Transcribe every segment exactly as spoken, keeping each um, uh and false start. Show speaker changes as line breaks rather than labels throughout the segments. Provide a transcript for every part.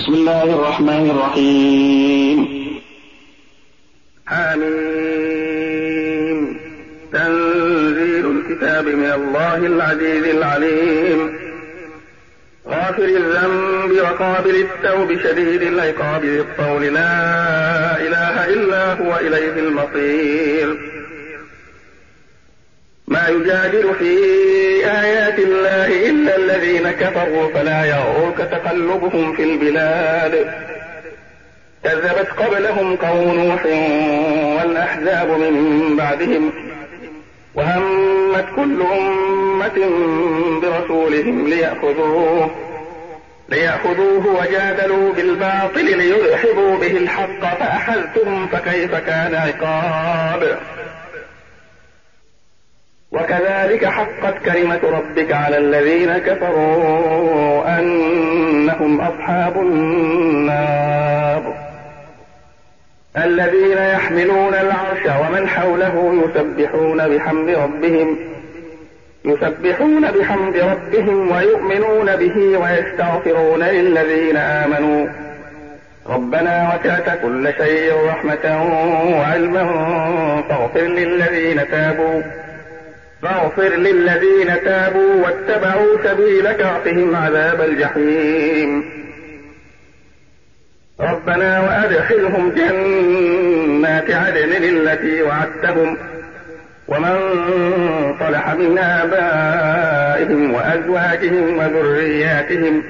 بسم الله الرحمن الرحيم.
حميم. تنزيل الكتاب من الله العزيز العليم. غافر الذنب وقابل التوب شديد العقاب ذي الطول لا إله إلا هو إليه المصير. ما يجادل في آيات الله إلا الذين كفروا فلا يغرك تقلبهم في البلاد. كذبت قبلهم قوم نوح والأحزاب من بعدهم وهمت كل أمة برسولهم ليأخذوه ليأخذوه وجادلوا بالباطل ليدحضوا به الحق فأخذتهم فكيف كان عقاب. وكذلك حقت كلمة ربك على الذين كفروا أنهم أصحاب النار. الذين يحملون العرش ومن حوله يسبحون بحمد ربهم يسبحون بحمد ربهم ويؤمنون به ويستغفرون للذين آمنوا ربنا وسعت كل شيء رحمة وعلما فاغفر للذين تابوا فاغفر للذين تابوا واتبعوا سبيلك وقهم عذاب الجحيم. ربنا وأدخلهم جنات عدن التي وعدتهم ومن صلح من آبائهم وأزواجهم وذرياتهم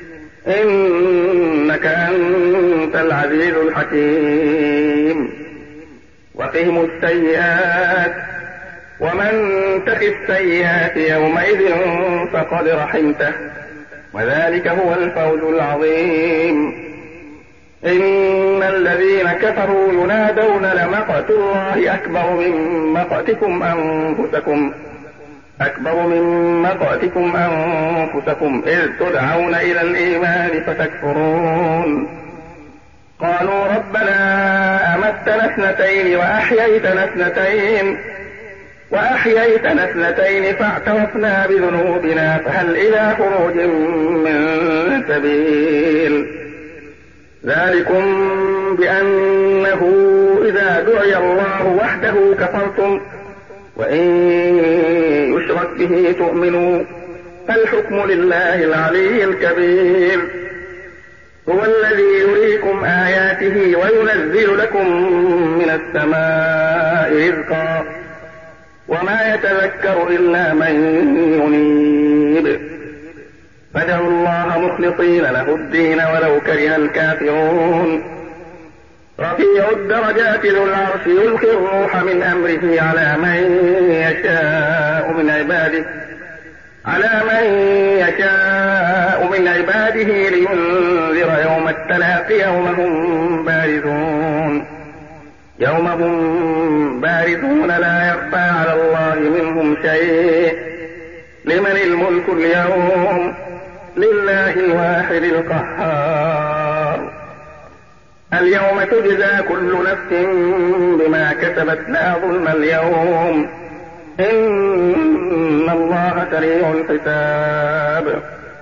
إنك أنت العزيز الحكيم. وقهم السيئات ومن تق السيئات يومئذ فقد رحمته وذلك هو الفوز العظيم. إن الذين كفروا ينادون لمقت الله أكبر من مقتكم أنفسكم أكبر من مقتكم أنفسكم إذ تدعون إلى الإيمان فتكفرون. قالوا ربنا أمتنا اثنتين وأحييتنا اثنتين وأحييتنا اثنتين فاعترفنا بذنوبنا فهل إلى خروج من سبيل. ذلكم بأنه إذا دعي الله وحده كفرتم وإن يشرك به تؤمنوا فالحكم لله العلي الكبير. هو الذي يريكم آياته وينزل لكم من السماء رزقا وما يتذكر إلا من ينيب. فادعوا الله مخلصين له الدين ولو كره الكافرون. رفيع الدرجات ذو العرش يلقي الروح من أمره على من يشاء من عباده على من يشاء من عباده لينذر يوم التلاق يوم هم بارزون يوم هم بارزون لا يخفى على الله منهم شيء. لمن الملك اليوم لله الواحد القهار. اليوم تجزى كل نفس بما كسبت لا ظلم اليوم إن الله سريع الحساب.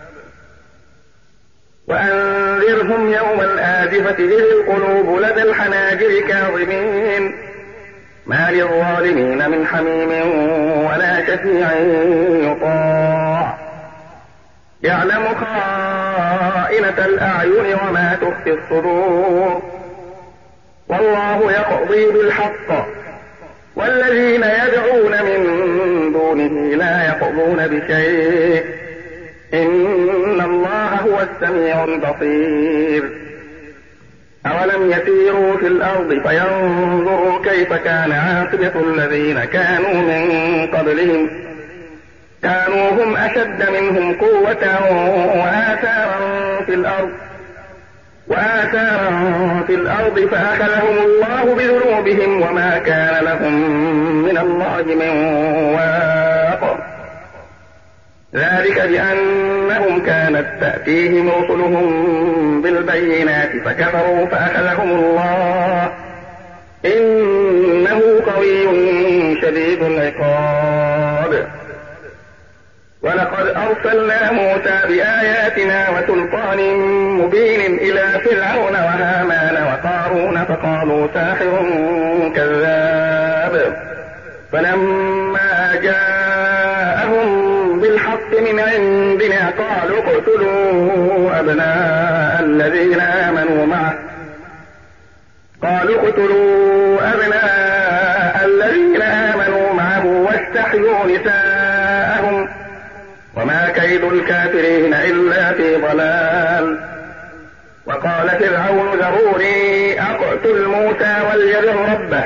وأنذرهم يوم الآزفة إذ القلوب لدى الحناجر كاظمين ما للظالمين من حميم ولا شفيع يطاع. يعلم خائنة الأعين وما تخفي الصدور والله يقضي بالحق والذين يدعون من دونه لا يقضون بشيء إن الله هو السميع البصير. أولم يسيروا في الأرض فينظروا كيف كان عاقبة الذين كانوا من قبلهم كانوا هم أشد منهم قوة وآثارا في الأرض وآثارا في الأرض فأخذهم الله بذنوبهم وما كان لهم من الله من واق. ذلك بأنهم كانت تأتيهم رسلهم بالبينات فكفروا فأخذهم الله إنه قوي شديد العقاب. ولقد أرسلنا موسى بآياتنا وسلطان مبين إلى فرعون وهامان وقارون فقالوا ساحر كذاب فلما جاءهم بالحق من عندنا قالوا اقتلوا أبناء الذين آمنوا معه قالوا اقتلوا أبناء الذين آمنوا معه واستحيوا نساءهم وما كيد الكافرين إلا في ضلال. وقال فرعون ذروني أقتل موسى وليدع ربه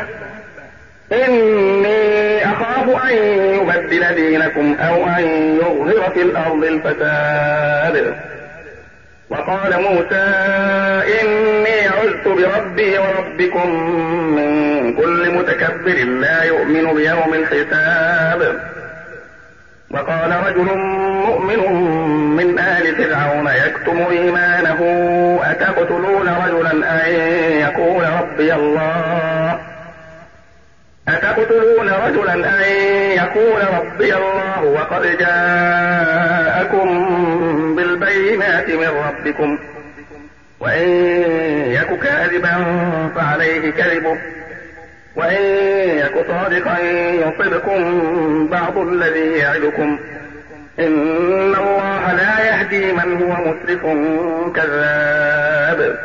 إني أخاف أن يبدل دينكم أو أن يظهر في الأرض الفساد. وقال موسى إني عذت بربي وربكم من كل متكبر لا يؤمن بيوم الحساب. وقال رجل مؤمن من آل فرعون يكتم إيمانه أتقتلون رجلا أن يقول ربي الله أتقتلون رجلا أن يقول ربي الله وقد جاءكم بالبينات من ربكم وإن يك كاذبا فعليه كذبه وإن يك صادقا يصبكم بعض الذي يعدكم إن الله لا يهدي من هو مسرف كذاب.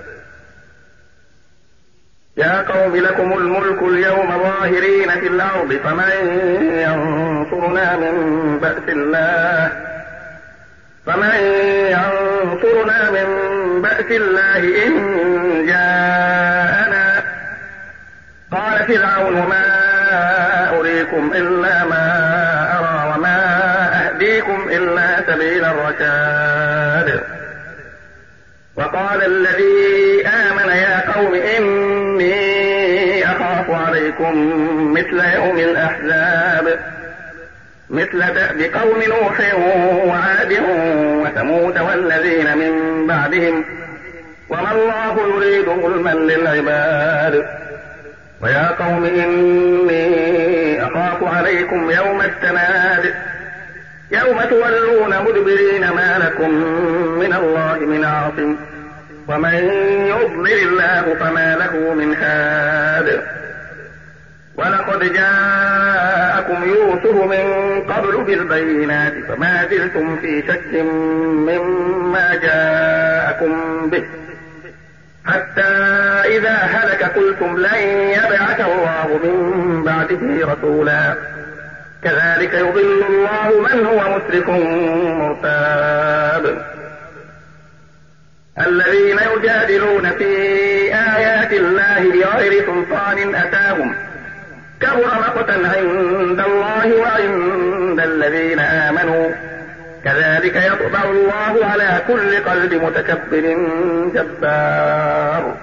يا قوم لكم الملك اليوم ظاهرين في الأرض فمن ينصرنا من بأس الله فمن ينصرنا من بأس الله إن جاءنا. قال فرعون ما أريكم إلا ما أرى وما أهديكم إلا سبيل الرشاد. وقال الذي آمن يا قوم إني أخاف عليكم مثل يوم الأحزاب مثل دأب قوم نوح وعاد وثمود والذين من بعدهم وما الله يريد ظلما للعباد. ويا قوم إني أخاف عليكم يوم التناد يوم تولون مدبرين ما لكم من الله من عاصم ومن يضلل الله فما له من هاد. ولقد جاءكم يوسف من قبل بالبينات فما زلتم في شك مما جاءكم به حتى إذا هلك قلتم لن يبعث الله من بعده رسولا كذلك يضل الله من هو مسرف مرتاب. الذين يجادلون في آيات الله بغير سلطان أتاهم كبر مقتا عند الله وعند الذين آمنوا كذلك يطبع الله على كل قلب متكبر جبار.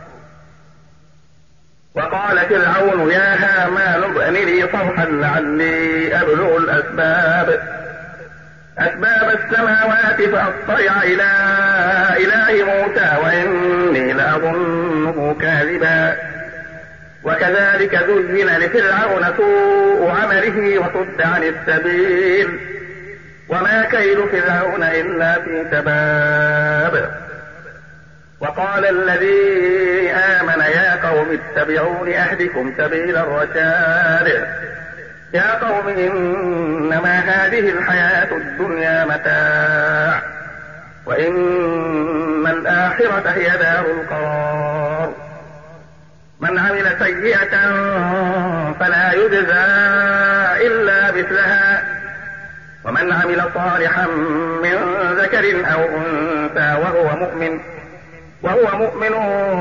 وقال فرعون يا هامان ابن لي صرحا لعلي أبلغ الأسباب أسباب السماوات فأطلع إلى إله موسى وإني لأظنه كاذبا. وكذلك زين لفرعون سوء عمله وصد عن السبيل وما كيد فرعون إلا في تباب. وقال الذي آمن يا قوم اتبعون أهدكم سبيل الرشاد. يا قوم إنما هذه الحياة الدنيا متاع وإن الآخرة هي دار القرار. من عمل سيئة فلا يجزى إلا مثلها ومن عمل صالحا من ذكر أو أنثى وهو مؤمن وهو مؤمن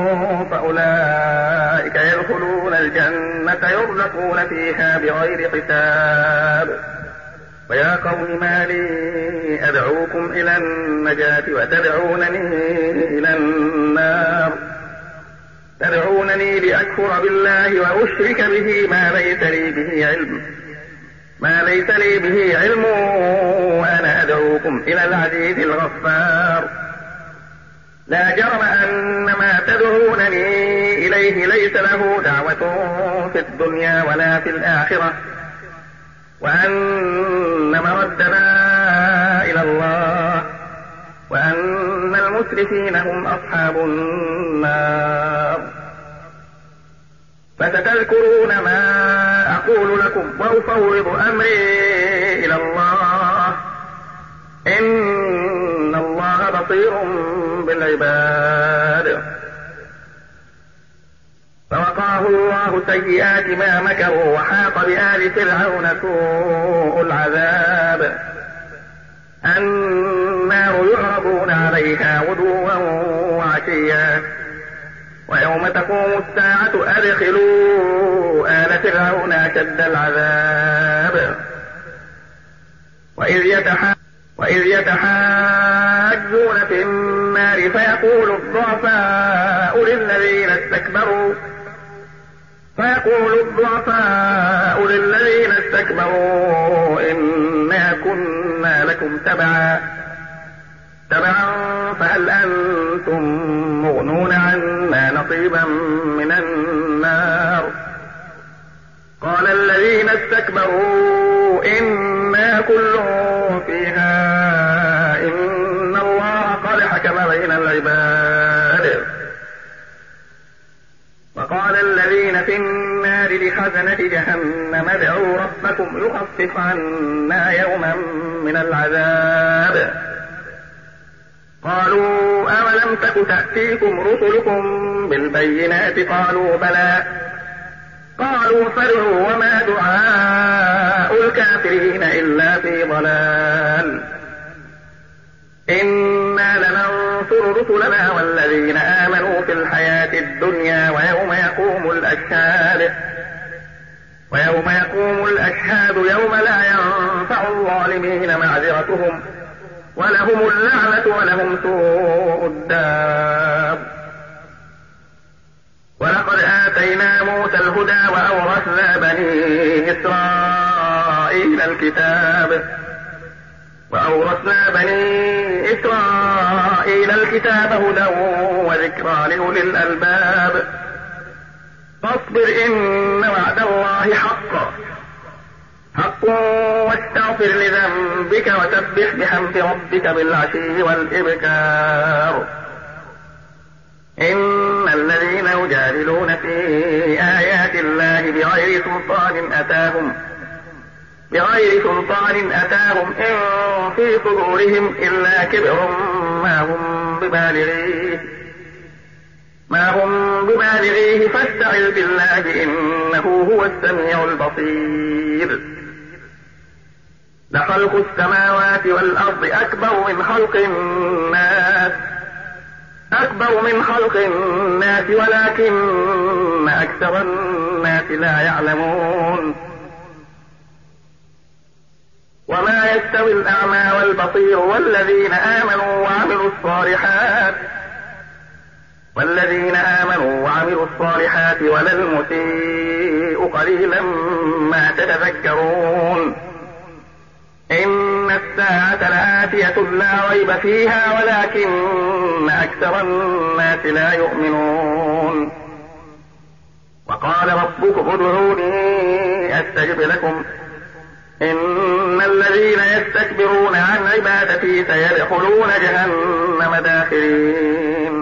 فأولئك يدخلون الجنة يرزقون فيها بغير حساب. ويا قوم ما لي أدعوكم إلى النجاة وتدعونني إلى النار تدعونني لأكفر بالله وأشرك به ما ليس لي به علم ما ليس لي به علم وأنا أدعوكم إلى العزيز الغفار. لا جرم أن ما تدعونني إليه ليس له دعوة في الدنيا ولا في الآخرة وأن مردنا إلى الله وأن المسرفين هم أصحاب النار. فستذكرون ما أقول لكم وأفوض أمري إلى الله إن الله بصير بالعباد. فوقاه الله سيئات ما مكروا وحاق بآل فرعون سوء العذاب. النار يعرضون عليها غدوا وعشيا ويوم تقوم الساعة أدخلوا آل فرعون أشد العذاب. وإذ يتحا وإذ يتحاجون في النار فيقول الضعفاء للذين استكبروا فيقول الضعفاء للذين استكبروا إنا كنا لكم تبعا تبعا فهل أنتم مغنون عنا نصيبا من النار. قال الذين استكبروا إنا كل فيها إن الله قد حكم بين العباد. وقال الذين في النار لخزنة جهنم ادعوا ربكم يخفف عنا يوما من العذاب. قالوا أولم تك تأتيكم رسلكم بالبينات قالوا بلى قالوا فادعوا وما دعاء الكافرين إلا في ضلال. إنا لننصر رسلنا والذين آمنوا في الحياة الدنيا ويوم يقوم الأشهاد ويوم يقوم الأشهاد يوم لا ينفع الظالمين معذرتهم ولهم اللعنة ولهم سوء الدار. ولقد آتينا موسى الهدى وأورثنا بني إسرائيل الكتاب وأورثنا بني إسرائيل الكتاب هدى وذكرى لأولي الألباب. فاصبر إن وعد الله حق حق واستغفر لذنبك وسبح بحمد ربك بالعشي والإبكار. إن الذين يجادلون في آيات الله بغير سلطان أتاهم بغير سلطان أتاهم إن في صدورهم إلا كبر ما هم ببالغيه ما هم ببالغيه فاستعذ بالله إنه هو السميع البصير. لخلق السماوات والأرض أكبر من خلق الناس أكبر من خلق الناس ولكن أكثر الناس لا يعلمون. وما يستوي الأعمى والبصير والذين آمنوا وعملوا الصالحات والذين آمنوا وعملوا الصالحات ولا المسيء قليلا ما تتذكرون. إن الساعة لآتية لا ريب فيها ولكن أكثر الناس لا يؤمنون. وقال ربكم ادعوني أستجب لكم إن الذين يستكبرون عن عبادتي سيدخلون جهنم داخرين.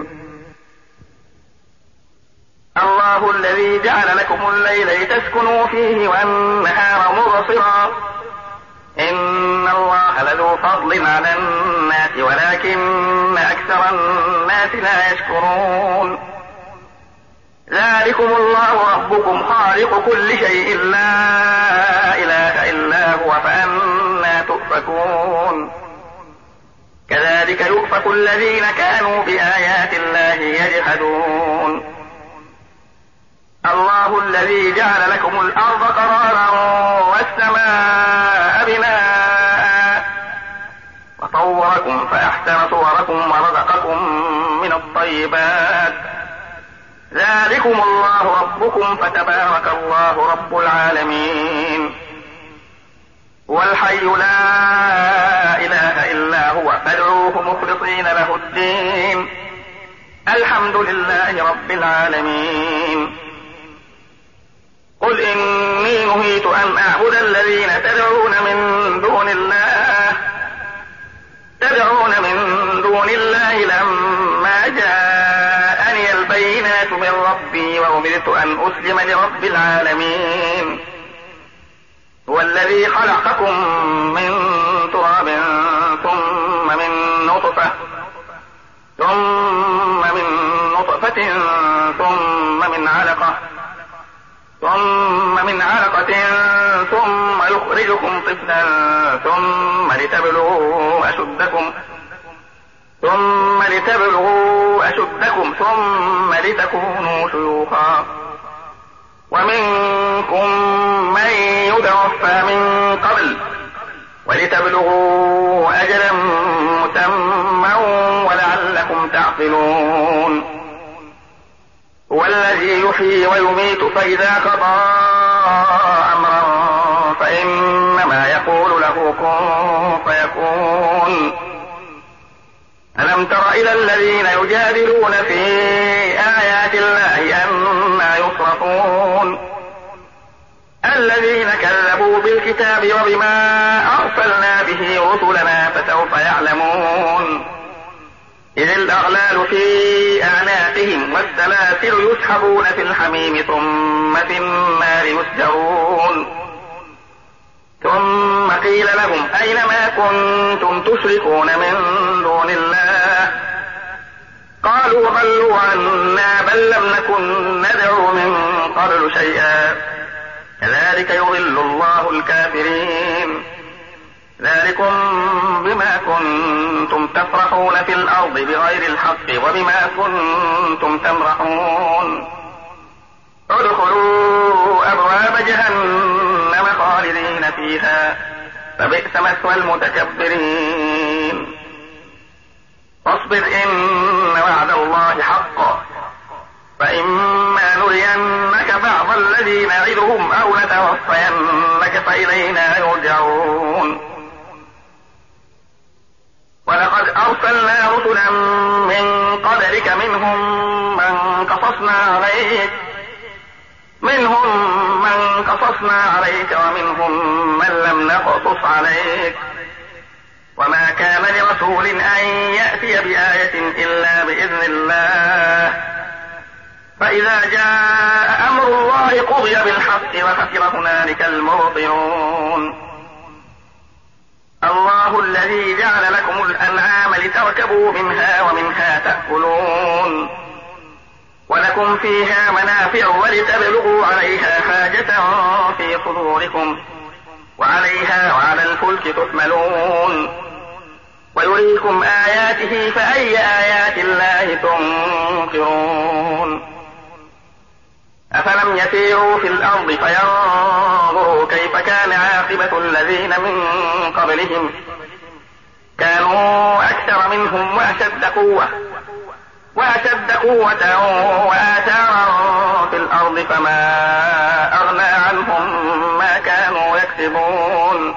الله الذي جعل لكم الليل لتسكنوا فيه والنهار مبصرا إن الله لذو فضل على الناس ولكن أكثر الناس لا يشكرون. ذلكم الله ربكم خالق كل شيء لا إله إلا هو فأنى تؤفكون. كذلك يؤفك الذين كانوا بآيات الله يجحدون. الله الذي جعل لكم الأرض قرارا والسماء بناء وصوركم فأحسن صوركم ورزقكم من الطيبات. ذلكم الله ربكم فتبارك الله رب العالمين. والحي لا إله إلا هو فادعوه مخلصين له الدين الحمد لله رب العالمين. قل إني نهيت أن أعبد الذين تدعون من دون الله تدعون من دون الله لما جاءني البينات من ربي وأمرت أن أسلم لرب العالمين هو الذي خلقكم من تراب ثم من نطفة ثم من نطفة ثم من علقة ثم من علقة ثم يخرجكم طفلا ثم لتبلغوا أشدكم ثم لتبلغوا أشدكم ثم لتكونوا شيوخا ومنكم من يتوفى من قبل ولتبلغوا أجلا مسمى ولعلكم تعقلون هو الذي يحيي ويميت فإذا قضى أمرا فإنما يقول له كن فيكون ألم تر إلى الذين يجادلون في آيات الله أنى يصرفون الذين كذبوا بالكتاب وبما أرسلنا به رسلنا فسوف يعلمون إذ الأغلال في أعناقهم والسلاسل يسحبون في الحميم ثم في النار يسجرون ثم قيل لهم أين ما كنتم تشركون من دون الله قالوا ضلوا عنا بل لم نكن ندعو من قبل شيئا كذلك يضل الله الكافرين ذلكم بما كنتم تفرحون في الأرض بغير الحق وبما كنتم تمرحون ادخلوا أبواب جهنم خالدين فيها فبئس مثوى المتكبرين فاصبر إن وعد الله حق فإما نرينك بعض الذي نعدهم أو نتوفينك فإلينا يرجعون ولقد أرسلنا رسلا من قبلك منهم من قصصنا عليك منهم من قصصنا عليك ومنهم من لم نقصص عليك وما كان لرسول أن يأتي بآية إلا بإذن الله فإذا جاء أمر الله قضي بالحق وخسر هنالك المبطلون الله الذي جعل لكم الأنعام لتركبوا منها ومنها تأكلون ولكم فيها منافع ولتبلغوا عليها حاجة في صدوركم وعليها وعلى الفلك تحملون ويريكم آياته فأي آيات الله تنكرون أفلم يسيروا في الأرض فينظروا كيف كان عاقبة الذين من قبلهم كانوا أكثر منهم وأشد قوة وأشد قوة وآثارا في الأرض فما أغنى عنهم ما كانوا يكسبون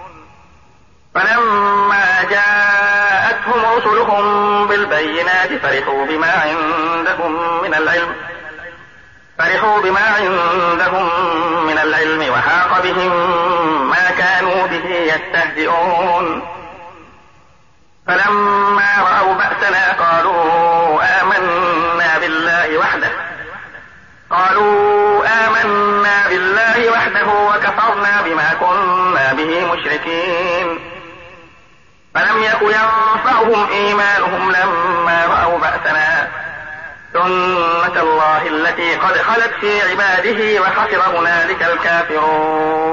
فلما جاءتهم رسلهم بالبينات فرحوا بما عندهم من العلم فرحوا بما عندهم من العلم وحاق بهم ما كانوا به يستهزئون فلما رأوا بأسنا قالوا آمنا بالله وحده قالوا آمنا بالله وحده وكفرنا بما كنا به مشركين فلم يك ينفعهم إيمانهم لما رأوا بأسنا سنة الله التي قد خلت في عباده وخسر هنالك الكافرون